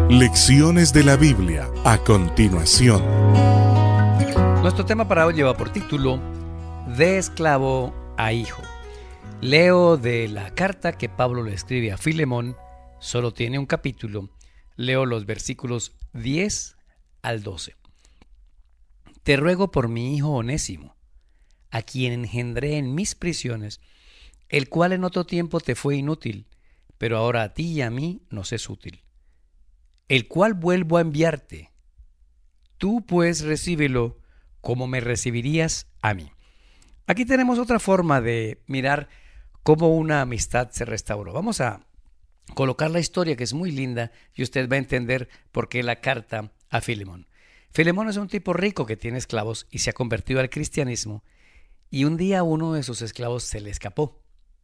Lecciones de la Biblia a continuación. Nuestro tema para hoy lleva por título De esclavo a hijo. Leo de la carta que Pablo le escribe a Filemón, solo tiene un capítulo. Leo los versículos 10 al 12. Te ruego por mi hijo Onésimo, a quien engendré en mis prisiones, el cual en otro tiempo te fue inútil, pero ahora a ti y a mí nos es útil, el cual vuelvo a enviarte. Tú pues recíbelo como me recibirías a mí. Aquí tenemos otra forma de mirar cómo una amistad se restauró. Vamos a colocar la historia, que es muy linda, y usted va a entender por qué la carta a Filemón. Filemón es un tipo rico que tiene esclavos y se ha convertido al cristianismo, y un día uno de sus esclavos se le escapó.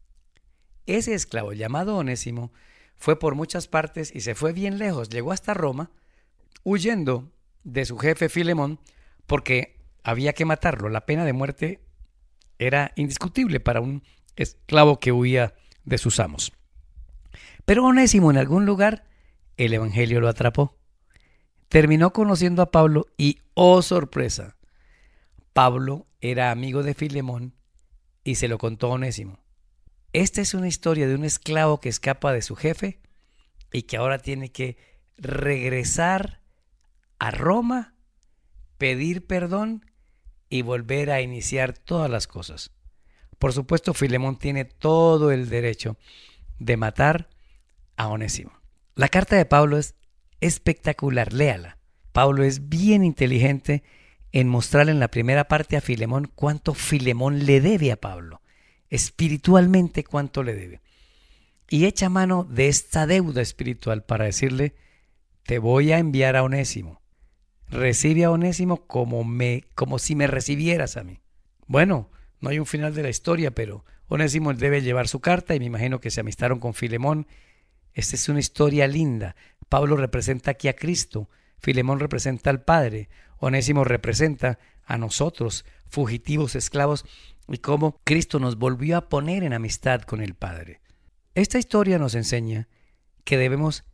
Ese esclavo, llamado Onésimo, fue por muchas partes y se fue bien lejos. Llegó hasta Roma, huyendo de su jefe Filemón, porque había que matarlo. La pena de muerte era indiscutible para un esclavo que huía de sus amos. Pero Onésimo, en algún lugar, el evangelio lo atrapó. Terminó conociendo a Pablo y, ¡oh sorpresa!, Pablo era amigo de Filemón y se lo contó a Onésimo. Esta es una historia de un esclavo que escapa de su jefe y que ahora tiene que regresar a Roma, pedir perdón y volver a iniciar todas las cosas. Por supuesto, Filemón tiene todo el derecho de matar a Onésimo. La carta de Pablo es espectacular, léala. Pablo es bien inteligente en mostrarle en la primera parte a Filemón cuánto Filemón le debe a Pablo. Espiritualmente cuánto le debe, y echa mano de esta deuda espiritual para decirle: te voy a enviar a Onésimo, recibe a Onésimo como si me recibieras a mí. Bueno, no hay un final de la historia, pero Onésimo debe llevar su carta y me imagino que se amistaron con Filemón. Esta es una historia linda. Pablo representa aquí a Cristo, Filemón representa al Padre, Onésimo representa a nosotros, fugitivos esclavos, y cómo Cristo nos volvió a poner en amistad con el Padre. Esta historia nos enseña que debemos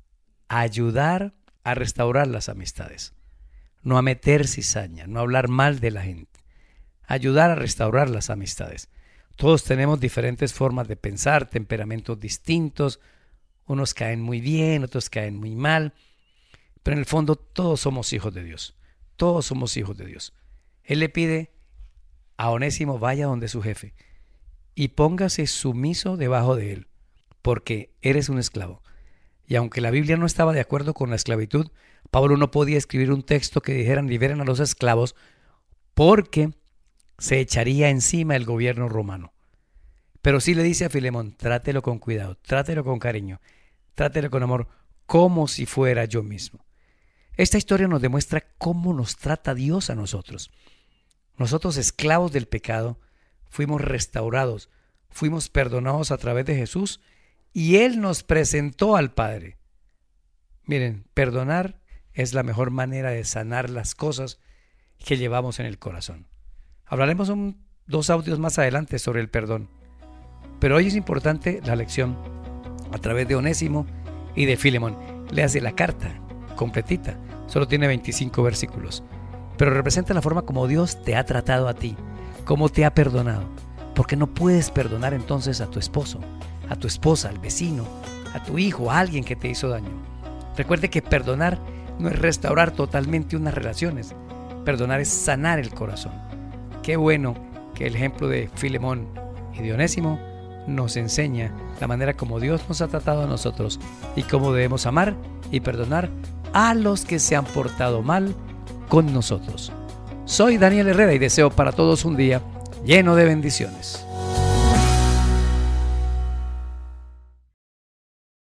ayudar a restaurar las amistades, no a meter cizaña, no a hablar mal de la gente, ayudar a restaurar las amistades. Todos tenemos diferentes formas de pensar, temperamentos distintos, unos caen muy bien, otros caen muy mal, pero en el fondo todos somos hijos de Dios, todos somos hijos de Dios. Él le pide a Onésimo: vaya donde su jefe y póngase sumiso debajo de él, porque eres un esclavo. Y aunque la Biblia no estaba de acuerdo con la esclavitud, Pablo no podía escribir un texto que dijera liberen a los esclavos, porque se echaría encima el gobierno romano. Pero sí le dice a Filemón: trátelo con cuidado, trátelo con cariño, trátelo con amor, como si fuera yo mismo. Esta historia nos demuestra cómo nos trata Dios a nosotros. Nosotros, esclavos del pecado, fuimos restaurados, fuimos perdonados a través de Jesús y Él nos presentó al Padre. Miren, perdonar es la mejor manera de sanar las cosas que llevamos en el corazón. Hablaremos 2 audios más adelante sobre el perdón, pero hoy es importante la lección a través de Onésimo y de Filemón. Léase la carta completita, solo tiene 25 versículos. Pero representa la forma como Dios te ha tratado a ti, cómo te ha perdonado. Porque no puedes perdonar entonces a tu esposo, a tu esposa, al vecino, a tu hijo, a alguien que te hizo daño. Recuerde que perdonar no es restaurar totalmente unas relaciones. Perdonar es sanar el corazón. Qué bueno que el ejemplo de Filemón y de Onésimo nos enseña la manera como Dios nos ha tratado a nosotros y cómo debemos amar y perdonar a los que se han portado mal con nosotros. Soy Daniel Herrera y deseo para todos un día lleno de bendiciones.